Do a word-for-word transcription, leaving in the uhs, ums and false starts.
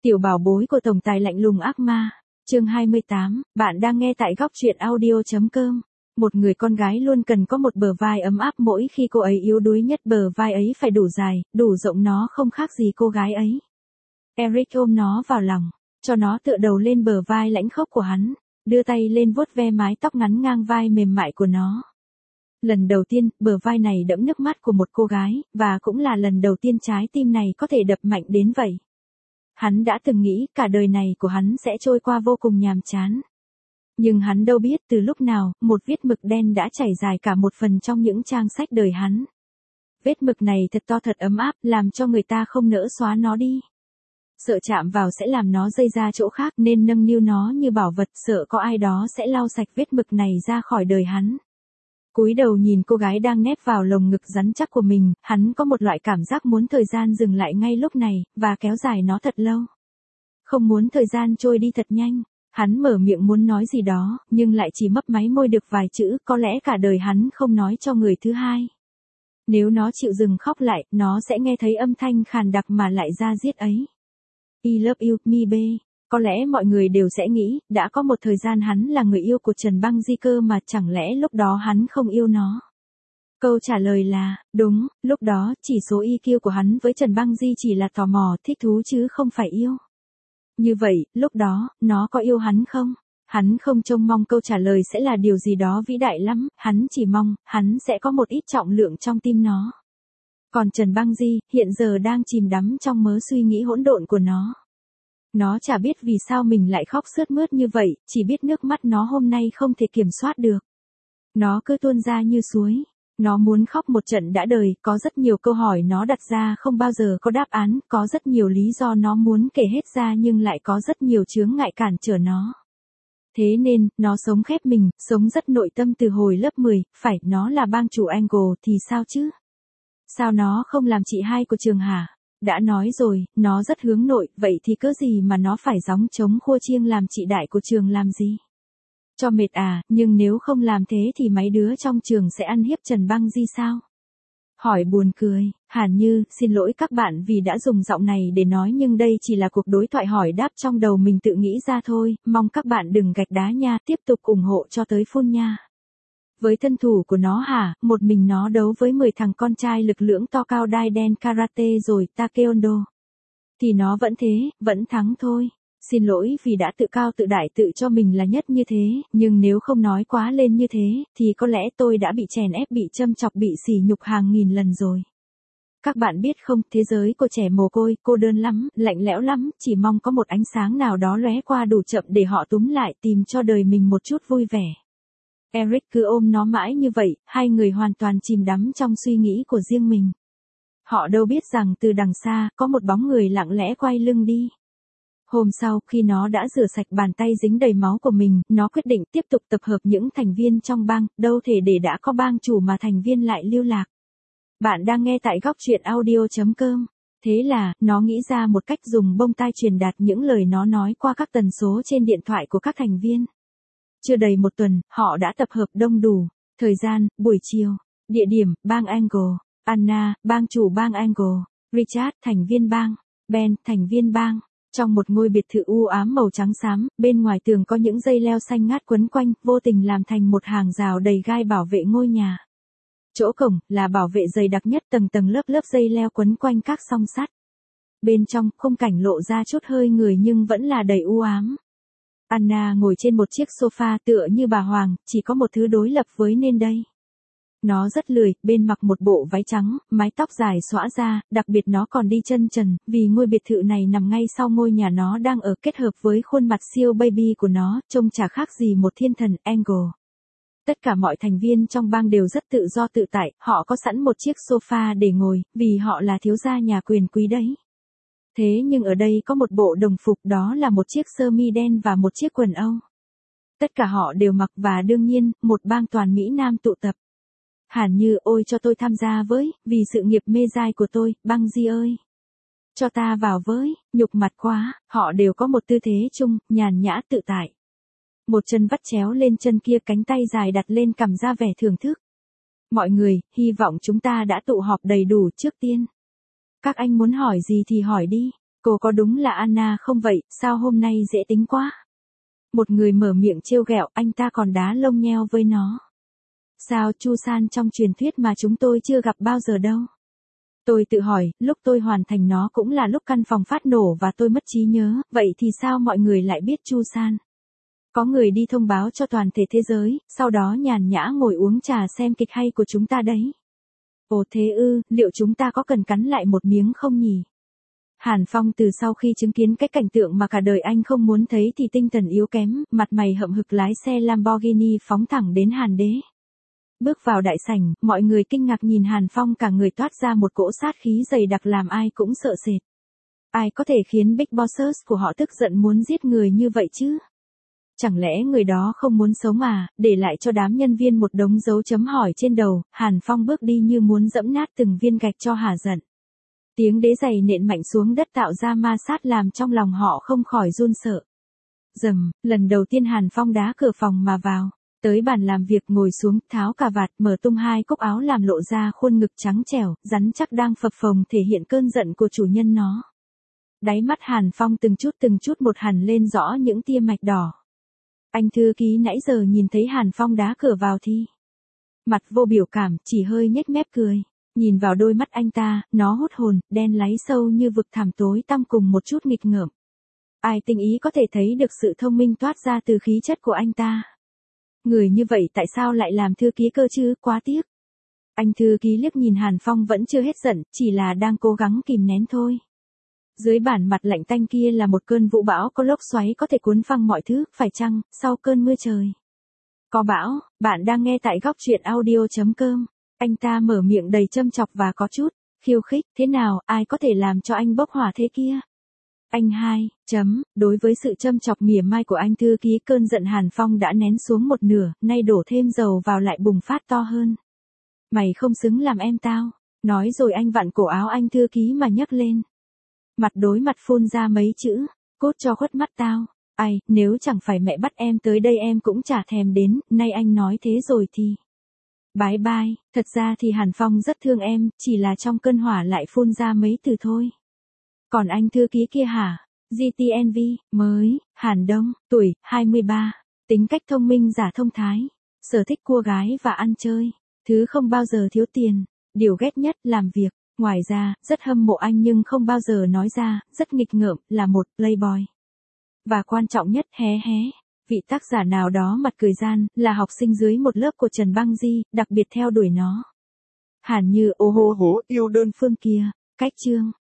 Tiểu bảo bối của tổng tài lạnh lùng ác ma. Chương hai mươi tám, bạn đang nghe tại góc truyện audio chấm com. Một người con gái luôn cần có một bờ vai ấm áp, mỗi khi cô ấy yếu đuối nhất bờ vai ấy phải đủ dài, đủ rộng, nó không khác gì cô gái ấy. Eric ôm nó vào lòng, cho nó tựa đầu lên bờ vai lãnh khốc của hắn, đưa tay lên vuốt ve mái tóc ngắn ngang vai mềm mại của nó. Lần đầu tiên, bờ vai này đẫm nước mắt của một cô gái, và cũng là lần đầu tiên trái tim này có thể đập mạnh đến vậy. Hắn đã từng nghĩ cả đời này của hắn sẽ trôi qua vô cùng nhàm chán. Nhưng hắn đâu biết từ lúc nào, một vết mực đen đã chảy dài cả một phần trong những trang sách đời hắn. Vết mực này thật to thật ấm áp, làm cho người ta không nỡ xóa nó đi. Sợ chạm vào sẽ làm nó dây ra chỗ khác nên nâng niu nó như bảo vật, sợ có ai đó sẽ lau sạch vết mực này ra khỏi đời hắn. Cúi đầu nhìn cô gái đang nép vào lồng ngực rắn chắc của mình, hắn có một loại cảm giác muốn thời gian dừng lại ngay lúc này, và kéo dài nó thật lâu. Không muốn thời gian trôi đi thật nhanh. Hắn mở miệng muốn nói gì đó, nhưng lại chỉ mấp máy môi được vài chữ, có lẽ cả đời hắn không nói cho người thứ hai. Nếu nó chịu dừng khóc lại, nó sẽ nghe thấy âm thanh khàn đặc mà lại ra diết ấy. I love you, mi bê. Có lẽ mọi người đều sẽ nghĩ, đã có một thời gian hắn là người yêu của Trần Băng Di cơ mà, chẳng lẽ lúc đó hắn không yêu nó? Câu trả lời là, đúng, lúc đó chỉ số i kiu của hắn với Trần Băng Di chỉ là tò mò, thích thú chứ không phải yêu. Như vậy, lúc đó, nó có yêu hắn không? Hắn không trông mong câu trả lời sẽ là điều gì đó vĩ đại lắm, hắn chỉ mong, hắn sẽ có một ít trọng lượng trong tim nó. Còn Trần Băng Di, hiện giờ đang chìm đắm trong mớ suy nghĩ hỗn độn của nó. Nó chả biết vì sao mình lại khóc sướt mướt như vậy, chỉ biết nước mắt nó hôm nay không thể kiểm soát được. Nó cứ tuôn ra như suối. Nó muốn khóc một trận đã đời, có rất nhiều câu hỏi nó đặt ra không bao giờ có đáp án, có rất nhiều lý do nó muốn kể hết ra nhưng lại có rất nhiều chướng ngại cản trở nó. Thế nên, nó sống khép mình, sống rất nội tâm từ hồi lớp mười, phải, nó là bang chủ Angle thì sao chứ? Sao nó không làm chị hai của trường hả? Đã nói rồi, nó rất hướng nội, vậy thì cớ gì mà nó phải gióng trống khua chiêng làm chị đại của trường làm gì? Cho mệt à, nhưng nếu không làm thế thì mấy đứa trong trường sẽ ăn hiếp Trần Băng Di sao? Hỏi buồn cười, Hàn Như, xin lỗi các bạn vì đã dùng giọng này để nói nhưng đây chỉ là cuộc đối thoại hỏi đáp trong đầu mình tự nghĩ ra thôi, mong các bạn đừng gạch đá nha, tiếp tục ủng hộ cho tới phun nha. Với thân thủ của nó hả, một mình nó đấu với mười thằng con trai lực lưỡng to cao đai đen karate rồi taekwondo. Thì nó vẫn thế, vẫn thắng thôi. Xin lỗi vì đã tự cao tự đại tự cho mình là nhất như thế, nhưng nếu không nói quá lên như thế, thì có lẽ tôi đã bị chèn ép, bị châm chọc, bị sỉ nhục hàng nghìn lần rồi. Các bạn biết không, thế giới của trẻ mồ côi, cô đơn lắm, lạnh lẽo lắm, chỉ mong có một ánh sáng nào đó lóe qua đủ chậm để họ túm lại, tìm cho đời mình một chút vui vẻ. Eric cứ ôm nó mãi như vậy, hai người hoàn toàn chìm đắm trong suy nghĩ của riêng mình. Họ đâu biết rằng từ đằng xa, có một bóng người lặng lẽ quay lưng đi. Hôm sau, khi nó đã rửa sạch bàn tay dính đầy máu của mình, nó quyết định tiếp tục tập hợp những thành viên trong bang, đâu thể để đã có bang chủ mà thành viên lại lưu lạc. Bạn đang nghe tại góc truyện audio chấm com. Thế là, nó nghĩ ra một cách dùng bông tai truyền đạt những lời nó nói qua các tần số trên điện thoại của các thành viên. Chưa đầy một tuần, họ đã tập hợp đông đủ. Thời gian, buổi chiều. Địa điểm, bang Angle. Anna, bang chủ bang Angle. Richard, thành viên bang. Ben, thành viên bang. Trong một ngôi biệt thự u ám màu trắng xám, bên ngoài tường có những dây leo xanh ngát quấn quanh, vô tình làm thành một hàng rào đầy gai bảo vệ ngôi nhà. Chỗ cổng, là bảo vệ dày đặc nhất, tầng tầng lớp lớp dây leo quấn quanh các song sắt. Bên trong, khung cảnh lộ ra chút hơi người nhưng vẫn là đầy u ám. Anna ngồi trên một chiếc sofa tựa như bà Hoàng, chỉ có một thứ đối lập với nên đây. Nó rất lười, bên mặc một bộ váy trắng, mái tóc dài xõa ra, đặc biệt nó còn đi chân trần, vì ngôi biệt thự này nằm ngay sau ngôi nhà nó đang ở, kết hợp với khuôn mặt siêu baby của nó, trông chả khác gì một thiên thần Angle. Tất cả mọi thành viên trong bang đều rất tự do tự tại, họ có sẵn một chiếc sofa để ngồi, vì họ là thiếu gia nhà quyền quý đấy. Thế nhưng ở đây có một bộ đồng phục, đó là một chiếc sơ mi đen và một chiếc quần Âu. Tất cả họ đều mặc và đương nhiên, một bang toàn Mỹ Nam tụ tập. Hàn Như, ôi cho tôi tham gia với, vì sự nghiệp mê dai của tôi, Băng Di ơi. Cho ta vào với, nhục mặt quá, họ đều có một tư thế chung, nhàn nhã tự tại. Một chân vắt chéo lên chân kia, cánh tay dài đặt lên cằm ra vẻ thưởng thức. Mọi người, hy vọng chúng ta đã tụ họp đầy đủ. Trước tiên. Các anh muốn hỏi gì thì hỏi đi. Cô có đúng là Anna không vậy, sao hôm nay dễ tính quá? Một người mở miệng trêu ghẹo, anh ta còn đá lông nheo với nó. Sao Chu San trong truyền thuyết mà chúng tôi chưa gặp bao giờ đâu? Tôi tự hỏi, lúc tôi hoàn thành nó cũng là lúc căn phòng phát nổ và tôi mất trí nhớ, vậy thì sao mọi người lại biết Chu San? Có người đi thông báo cho toàn thể thế giới, sau đó nhàn nhã ngồi uống trà xem kịch hay của chúng ta đấy. Ồ thế ư, liệu chúng ta có cần cắn lại một miếng không nhỉ? Hàn Phong từ sau khi chứng kiến cái cảnh tượng mà cả đời anh không muốn thấy thì tinh thần yếu kém, mặt mày hậm hực lái xe Lamborghini phóng thẳng đến Hàn Đế. Bước vào đại sảnh, mọi người kinh ngạc nhìn Hàn Phong, cả người toát ra một cỗ sát khí dày đặc làm ai cũng sợ sệt. Ai có thể khiến Big Bosses của họ tức giận muốn giết người như vậy chứ? Chẳng lẽ người đó không muốn sống à, để lại cho đám nhân viên một đống dấu chấm hỏi trên đầu. Hàn Phong bước đi như muốn dẫm nát từng viên gạch cho hả giận. Tiếng đế giày nện mạnh xuống đất tạo ra ma sát làm trong lòng họ không khỏi run sợ. Rầm, lần đầu tiên Hàn Phong đá cửa phòng mà vào. Tới bàn làm việc ngồi xuống, tháo cà vạt, mở tung hai cúc áo làm lộ ra khuôn ngực trắng trẻo, rắn chắc đang phập phồng thể hiện cơn giận của chủ nhân nó. Đáy mắt Hàn Phong từng chút từng chút một hằn lên rõ những tia mạch đỏ. Anh thư ký nãy giờ nhìn thấy Hàn Phong đá cửa vào thì mặt vô biểu cảm, chỉ hơi nhếch mép cười. Nhìn vào đôi mắt anh ta, nó hút hồn, đen láy sâu như vực thẳm tối tăm cùng một chút nghịch ngợm. Ai tinh ý có thể thấy được sự thông minh toát ra từ khí chất của anh ta. Người như vậy tại sao lại làm thư ký cơ chứ, quá tiếc. Anh thư ký liếc nhìn Hàn Phong vẫn chưa hết giận, chỉ là đang cố gắng kìm nén thôi. Dưới bản mặt lạnh tanh kia là một cơn vũ bão có lốc xoáy có thể cuốn phăng mọi thứ, phải chăng, sau cơn mưa trời. Có bão, bạn đang nghe tại góc truyện audio chấm com. Anh ta mở miệng đầy châm chọc và có chút khiêu khích, thế nào, ai có thể làm cho anh bốc hỏa thế kia? Anh hai, chấm, đối với sự châm chọc mỉa mai của anh thư ký, cơn giận Hàn Phong đã nén xuống một nửa, nay đổ thêm dầu vào lại bùng phát to hơn. Mày không xứng làm em tao, nói rồi anh vặn cổ áo anh thư ký mà nhấc lên. Mặt đối mặt phun ra mấy chữ, cốt cho khuất mắt tao. Ai, nếu chẳng phải mẹ bắt em tới đây em cũng chả thèm đến, nay anh nói thế rồi thì. Bye bye, thật ra thì Hàn Phong rất thương em, chỉ là trong cơn hỏa lại phun ra mấy từ thôi. Còn anh thư ký kia hả? giê tê en vê, mới, Hàn Đông, tuổi, hai mươi ba, tính cách thông minh giả thông thái, sở thích cua gái và ăn chơi, thứ không bao giờ thiếu tiền, điều ghét nhất làm việc, ngoài ra, rất hâm mộ anh nhưng không bao giờ nói ra, rất nghịch ngợm, là một playboy. Và quan trọng nhất, hé hé, vị tác giả nào đó mặt cười gian, là học sinh dưới một lớp của Trần Băng Di, đặc biệt theo đuổi nó. Hàn Như, ô hô hố, yêu đơn phương kia, cách chương.